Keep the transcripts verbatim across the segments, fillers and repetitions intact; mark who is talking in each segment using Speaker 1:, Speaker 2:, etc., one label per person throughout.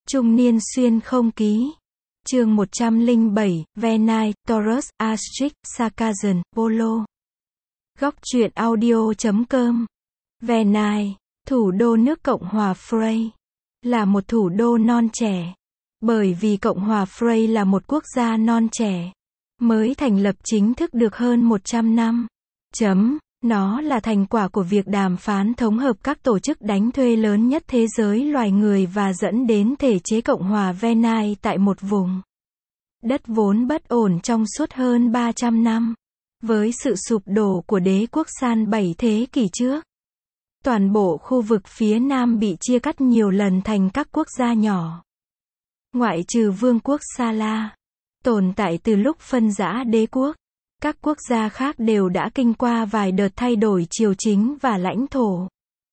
Speaker 1: Trung niên xuyên không ký. Chương một trăm lẻ bảy, Venai, Taurus, Astric, Sarkazon, Polo. Góc truyện audio chấm com. Venai, thủ đô nước Cộng hòa Frey, là một thủ đô non trẻ. Bởi vì Cộng hòa Frey là một quốc gia non trẻ, mới thành lập chính thức được hơn một trăm năm. Chấm. Nó là thành quả của việc đàm phán thống hợp các tổ chức đánh thuê lớn nhất thế giới loài người và dẫn đến thể chế Cộng hòa Venai tại một vùng đất vốn bất ổn trong suốt hơn ba trăm năm. Với sự sụp đổ của đế quốc San bảy thế kỷ trước, toàn bộ khu vực phía Nam bị chia cắt nhiều lần thành các quốc gia nhỏ. Ngoại trừ vương quốc Sala, tồn tại từ lúc phân rã đế quốc, các quốc gia khác đều đã kinh qua vài đợt thay đổi triều chính và lãnh thổ.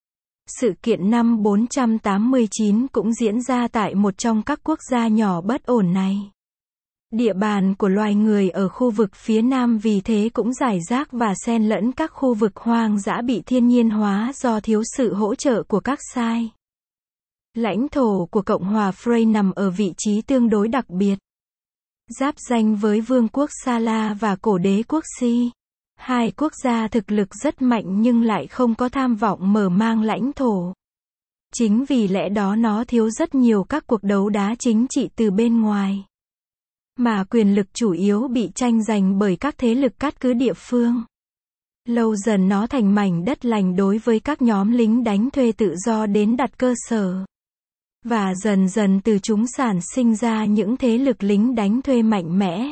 Speaker 1: Sự kiện năm bốn trăm tám mươi chín cũng diễn ra tại một trong các quốc gia nhỏ bất ổn này. Địa bàn của loài người ở khu vực phía Nam vì thế cũng rải rác và xen lẫn các khu vực hoang dã bị thiên nhiên hóa do thiếu sự hỗ trợ của các sai. Lãnh thổ của Cộng hòa Frey nằm ở vị trí tương đối đặc biệt, giáp ranh với vương quốc Sala và cổ đế quốc Si. Hai quốc gia thực lực rất mạnh nhưng lại không có tham vọng mở mang lãnh thổ. Chính vì lẽ đó nó thiếu rất nhiều các cuộc đấu đá chính trị từ bên ngoài, mà quyền lực chủ yếu bị tranh giành bởi các thế lực cát cứ địa phương. Lâu dần nó thành mảnh đất lành đối với các nhóm lính đánh thuê tự do đến đặt cơ sở. Và dần dần từ chúng sản sinh ra những thế lực lính đánh thuê mạnh mẽ,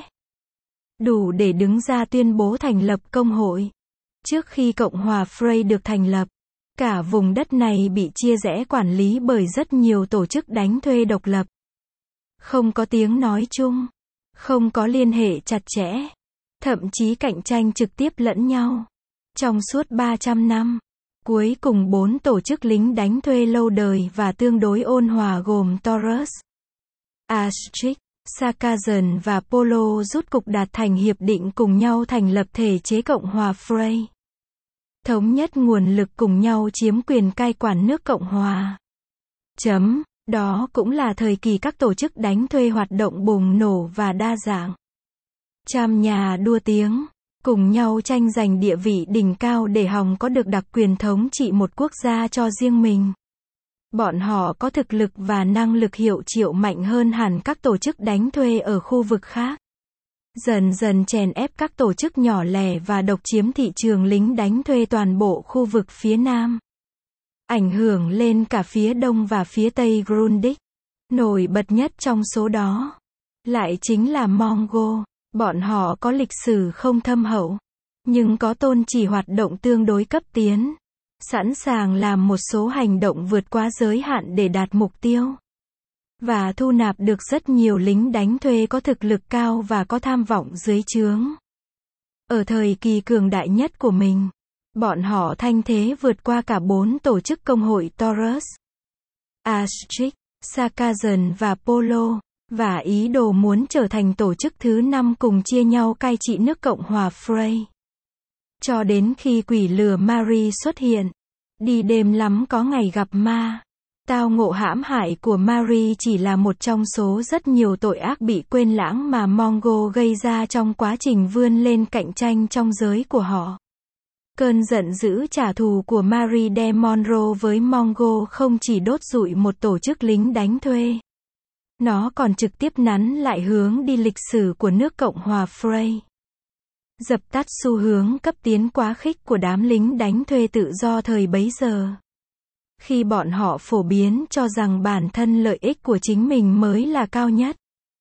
Speaker 1: đủ để đứng ra tuyên bố thành lập công hội. Trước khi Cộng hòa Frey được thành lập, cả vùng đất này bị chia rẽ quản lý bởi rất nhiều tổ chức đánh thuê độc lập. Không có tiếng nói chung, không có liên hệ chặt chẽ, thậm chí cạnh tranh trực tiếp lẫn nhau. Trong suốt ba trăm năm, cuối cùng bốn tổ chức lính đánh thuê lâu đời và tương đối ôn hòa gồm Taurus, Astric, Sarkazon và Polo rút cục đạt thành hiệp định cùng nhau thành lập thể chế Cộng hòa Frey. Thống nhất nguồn lực cùng nhau chiếm quyền cai quản nước Cộng hòa. Chấm. Đó cũng là thời kỳ các tổ chức đánh thuê hoạt động bùng nổ và đa dạng. Trăm nhà đua tiếng, cùng nhau tranh giành địa vị đỉnh cao để hòng có được đặc quyền thống trị một quốc gia cho riêng mình. Bọn họ có thực lực và năng lực hiệu triệu mạnh hơn hẳn các tổ chức đánh thuê ở khu vực khác. Dần dần chèn ép các tổ chức nhỏ lẻ và độc chiếm thị trường lính đánh thuê toàn bộ khu vực phía Nam. Ảnh hưởng lên cả phía Đông và phía Tây Grundig. Nổi bật nhất trong số đó lại chính là Mongol. Bọn họ có lịch sử không thâm hậu, nhưng có tôn chỉ hoạt động tương đối cấp tiến, sẵn sàng làm một số hành động vượt quá giới hạn để đạt mục tiêu, và thu nạp được rất nhiều lính đánh thuê có thực lực cao và có tham vọng dưới trướng. Ở thời kỳ cường đại nhất của mình, bọn họ thanh thế vượt qua cả bốn tổ chức công hội Taurus, Astric, Sarkazon và Polo, và ý đồ muốn trở thành tổ chức thứ năm cùng chia nhau cai trị nước Cộng hòa Frey. Cho đến khi quỷ lửa Mary xuất hiện, đi đêm lắm có ngày gặp ma. Tao ngộ hãm hại của Mary chỉ là một trong số rất nhiều tội ác bị quên lãng mà Mongol gây ra trong quá trình vươn lên cạnh tranh trong giới của họ. Cơn giận dữ trả thù của Marie de Monroe với Mongol không chỉ đốt rụi một tổ chức lính đánh thuê, nó còn trực tiếp nắn lại hướng đi lịch sử của nước Cộng hòa Frey. Dập tắt xu hướng cấp tiến quá khích của đám lính đánh thuê tự do thời bấy giờ, khi bọn họ phổ biến cho rằng bản thân lợi ích của chính mình mới là cao nhất.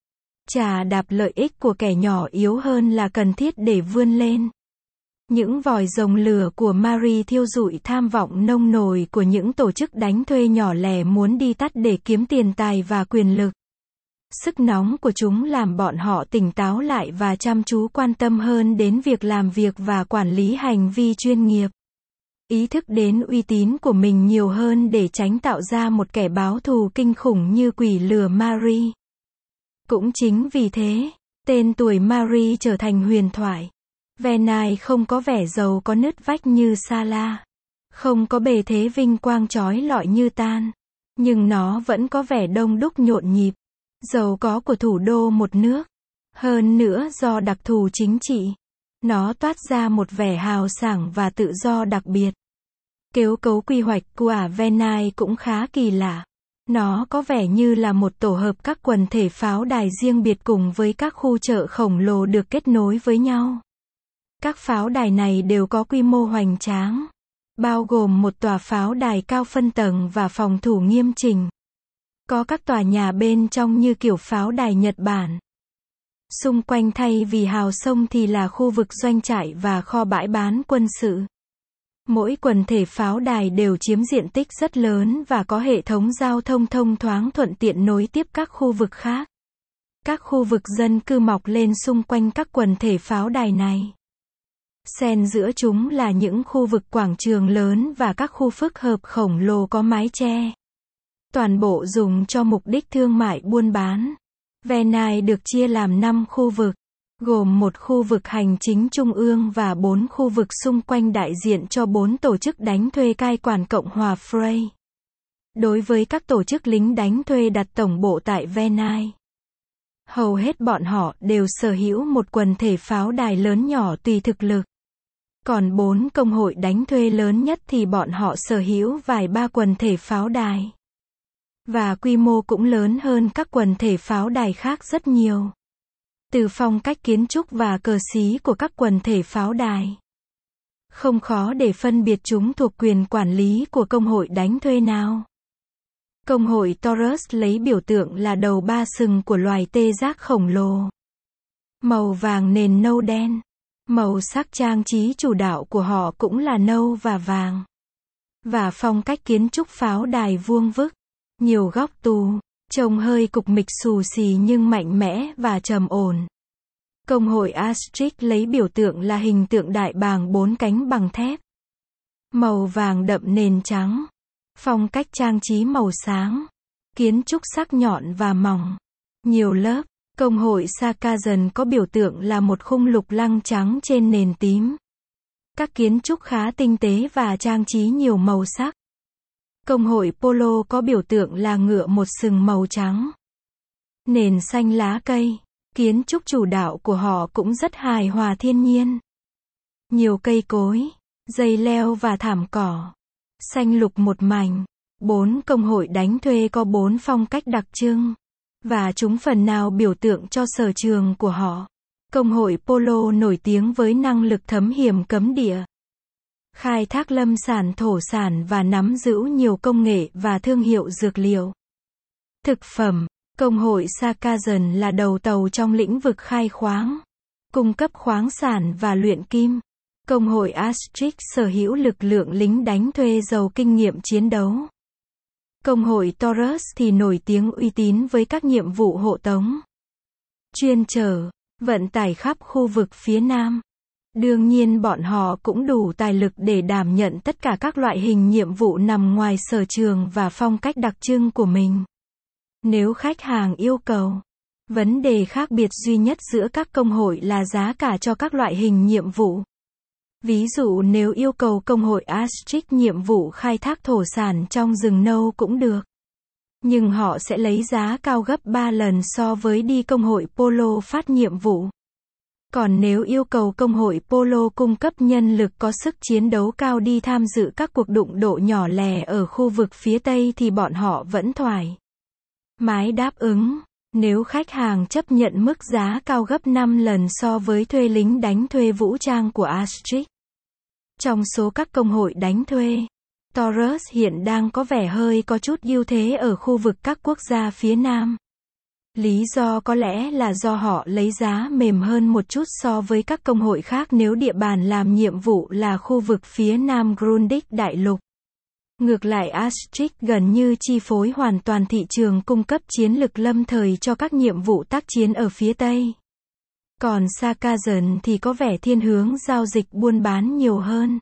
Speaker 1: Chà đạp lợi ích của kẻ nhỏ yếu hơn là cần thiết để vươn lên. Những vòi rồng lửa của Marie thiêu rụi tham vọng nông nổi của những tổ chức đánh thuê nhỏ lẻ muốn đi tắt để kiếm tiền tài và quyền lực. Sức nóng của chúng làm bọn họ tỉnh táo lại và chăm chú quan tâm hơn đến việc làm việc và quản lý hành vi chuyên nghiệp. Ý thức đến uy tín của mình nhiều hơn để tránh tạo ra một kẻ báo thù kinh khủng như quỷ lửa Marie. Cũng chính vì thế, tên tuổi Marie trở thành huyền thoại. Venai không có vẻ giàu có nứt vách như Sala, không có bề thế vinh quang chói lọi như Tan, Nhưng nó vẫn có vẻ đông đúc nhộn nhịp, giàu có của thủ đô một nước. Hơn nữa do đặc thù chính trị, nó toát ra một vẻ hào sảng và tự do đặc biệt. Kết cấu quy hoạch của Versailles cũng khá kỳ lạ. Nó có vẻ như là một tổ hợp các quần thể pháo đài riêng biệt cùng với các khu chợ khổng lồ được kết nối với nhau. Các pháo đài này đều có quy mô hoành tráng, bao gồm một tòa pháo đài cao phân tầng và phòng thủ nghiêm chỉnh. Có các tòa nhà bên trong như kiểu pháo đài Nhật Bản. Xung quanh thay vì hào sông thì là khu vực doanh trại và kho bãi bán quân sự. Mỗi quần thể pháo đài đều chiếm diện tích rất lớn và có hệ thống giao thông thông thoáng thuận tiện nối tiếp các khu vực khác. Các khu vực dân cư mọc lên xung quanh các quần thể pháo đài này. Xen giữa chúng là những khu vực quảng trường lớn và các khu phức hợp khổng lồ có mái che. Toàn bộ dùng cho mục đích thương mại buôn bán. Versailles được chia làm năm khu vực, gồm một khu vực hành chính trung ương và bốn khu vực xung quanh đại diện cho bốn tổ chức đánh thuê cai quản Cộng hòa Frey. Đối với các tổ chức lính đánh thuê đặt tổng bộ tại Versailles, hầu hết bọn họ đều sở hữu một quần thể pháo đài lớn nhỏ tùy thực lực. Còn bốn công hội đánh thuê lớn nhất thì bọn họ sở hữu vài ba quần thể pháo đài. Và quy mô cũng lớn hơn các quần thể pháo đài khác rất nhiều. Từ phong cách kiến trúc và cờ xí của các quần thể pháo đài, không khó để phân biệt chúng thuộc quyền quản lý của công hội đánh thuê nào. Công hội Taurus lấy biểu tượng là đầu ba sừng của loài tê giác khổng lồ. Màu vàng nền nâu đen. Màu sắc trang trí chủ đạo của họ cũng là nâu và vàng. Và phong cách kiến trúc pháo đài vuông vức, nhiều góc tù, trông hơi cục mịch xù xì nhưng mạnh mẽ và trầm ổn. Công hội Asterix lấy biểu tượng là hình tượng đại bàng bốn cánh bằng thép. Màu vàng đậm nền trắng. Phong cách trang trí màu sáng. Kiến trúc sắc nhọn và mỏng. Nhiều lớp. Công hội Sarkazan có biểu tượng là một khung lục lăng trắng trên nền tím. Các kiến trúc khá tinh tế và trang trí nhiều màu sắc. Công hội Polo có biểu tượng là ngựa một sừng màu trắng. Nền xanh lá cây. Kiến trúc chủ đạo của họ cũng rất hài hòa thiên nhiên. Nhiều cây cối, dây leo và thảm cỏ. Xanh lục một mảnh. Bốn công hội đánh thuê có bốn phong cách đặc trưng. Và chúng phần nào biểu tượng cho sở trường của họ. Công hội Polo nổi tiếng với năng lực thấm hiểm cấm địa, khai thác lâm sản thổ sản và nắm giữ nhiều công nghệ và thương hiệu dược liệu. Thực phẩm. Công hội Sarkazan là đầu tàu trong lĩnh vực khai khoáng, cung cấp khoáng sản và luyện kim. Công hội Asterix sở hữu lực lượng lính đánh thuê giàu kinh nghiệm chiến đấu. Công hội Taurus thì nổi tiếng uy tín với các nhiệm vụ hộ tống, chuyên chở, vận tải khắp khu vực phía Nam. Đương nhiên bọn họ cũng đủ tài lực để đảm nhận tất cả các loại hình nhiệm vụ nằm ngoài sở trường và phong cách đặc trưng của mình. Nếu khách hàng yêu cầu, vấn đề khác biệt duy nhất giữa các công hội là giá cả cho các loại hình nhiệm vụ. Ví dụ nếu yêu cầu công hội Asterix nhiệm vụ khai thác thổ sản trong rừng nâu cũng được. Nhưng họ sẽ lấy giá cao gấp ba lần so với đi công hội Polo phát nhiệm vụ. Còn nếu yêu cầu công hội Polo cung cấp nhân lực có sức chiến đấu cao đi tham dự các cuộc đụng độ nhỏ lẻ ở khu vực phía Tây thì bọn họ vẫn thoải mái đáp ứng, nếu khách hàng chấp nhận mức giá cao gấp năm lần so với thuê lính đánh thuê vũ trang của Asterix. Trong số các công hội đánh thuê, Taurus hiện đang có vẻ hơi có chút ưu thế ở khu vực các quốc gia phía Nam. Lý do có lẽ là do họ lấy giá mềm hơn một chút so với các công hội khác nếu địa bàn làm nhiệm vụ là khu vực phía Nam Grundig đại lục. Ngược lại Asterix gần như chi phối hoàn toàn thị trường cung cấp chiến lực lâm thời cho các nhiệm vụ tác chiến ở phía Tây. Còn Sarkazan thì có vẻ thiên hướng giao dịch buôn bán nhiều hơn.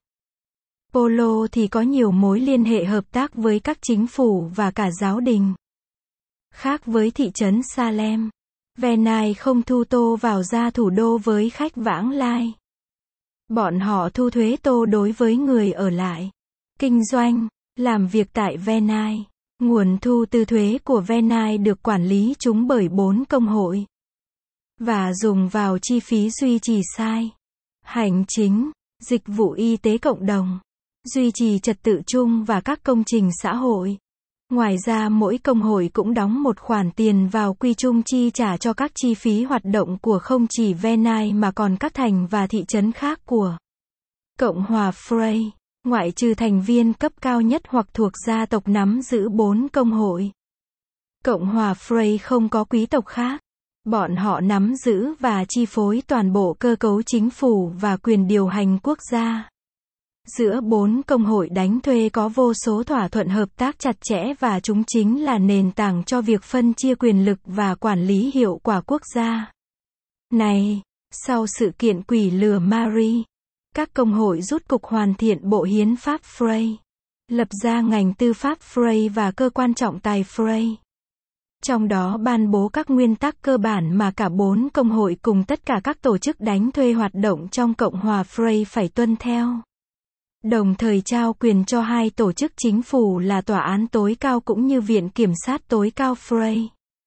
Speaker 1: Polo thì có nhiều mối liên hệ hợp tác với các chính phủ và cả giáo đình. Khác với thị trấn Salem, Versailles không thu tô vào ra thủ đô với khách vãng lai. Bọn họ thu thuế tô đối với người ở lại, kinh doanh, làm việc tại Versailles. Nguồn thu từ thuế của Venai được quản lý chúng bởi bốn công hội và dùng vào chi phí duy trì sai, hành chính, dịch vụ y tế cộng đồng, duy trì trật tự chung và các công trình xã hội. Ngoài ra mỗi công hội cũng đóng một khoản tiền vào quỹ chung chi trả cho các chi phí hoạt động của không chỉ Venai mà còn các thành và thị trấn khác của Cộng hòa Frey, ngoại trừ thành viên cấp cao nhất hoặc thuộc gia tộc nắm giữ bốn công hội. Cộng hòa Frey không có quý tộc khác. Bọn họ nắm giữ và chi phối toàn bộ cơ cấu chính phủ và quyền điều hành quốc gia. Giữa bốn công hội đánh thuê có vô số thỏa thuận hợp tác chặt chẽ và chúng chính là nền tảng cho việc phân chia quyền lực và quản lý hiệu quả quốc gia. Này, sau sự kiện quỷ lửa Marie, các công hội rút cục hoàn thiện bộ hiến pháp Frey, lập ra ngành tư pháp Frey và cơ quan trọng tài Frey. Trong đó ban bố các nguyên tắc cơ bản mà cả bốn công hội cùng tất cả các tổ chức đánh thuê hoạt động trong Cộng hòa Frey phải tuân theo. Đồng thời trao quyền cho hai tổ chức chính phủ là Tòa án tối cao cũng như Viện Kiểm sát tối cao Frey.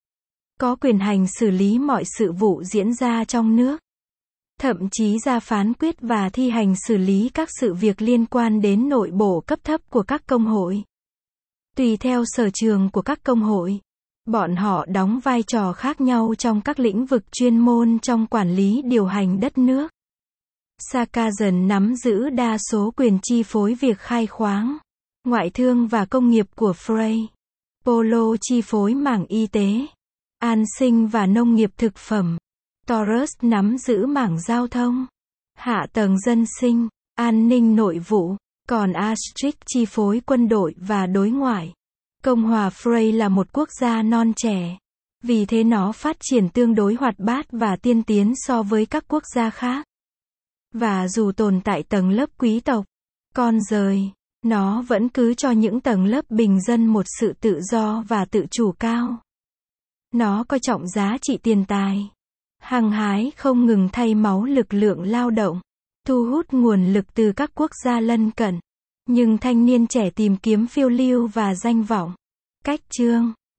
Speaker 1: Có quyền hành xử lý mọi sự vụ diễn ra trong nước. Thậm chí ra phán quyết và thi hành xử lý các sự việc liên quan đến nội bộ cấp thấp của các công hội. Tùy theo sở trường của các công hội, bọn họ đóng vai trò khác nhau trong các lĩnh vực chuyên môn trong quản lý điều hành đất nước. Sarkazon nắm giữ đa số quyền chi phối việc khai khoáng, ngoại thương và công nghiệp của Frey. Polo chi phối mảng y tế, an sinh và nông nghiệp thực phẩm. Taurus nắm giữ mảng giao thông, hạ tầng dân sinh, an ninh nội vụ, còn Astric chi phối quân đội và đối ngoại. Cộng hòa Frey là một quốc gia non trẻ, vì thế nó phát triển tương đối hoạt bát và tiên tiến so với các quốc gia khác. Và dù tồn tại tầng lớp quý tộc, con rời, nó vẫn cứ cho những tầng lớp bình dân một sự tự do và tự chủ cao. Nó coi trọng giá trị tiền tài, hăng hái không ngừng thay máu lực lượng lao động, thu hút nguồn lực từ các quốc gia lân cận. Nhưng thanh niên trẻ tìm kiếm phiêu lưu và danh vọng. Cách chương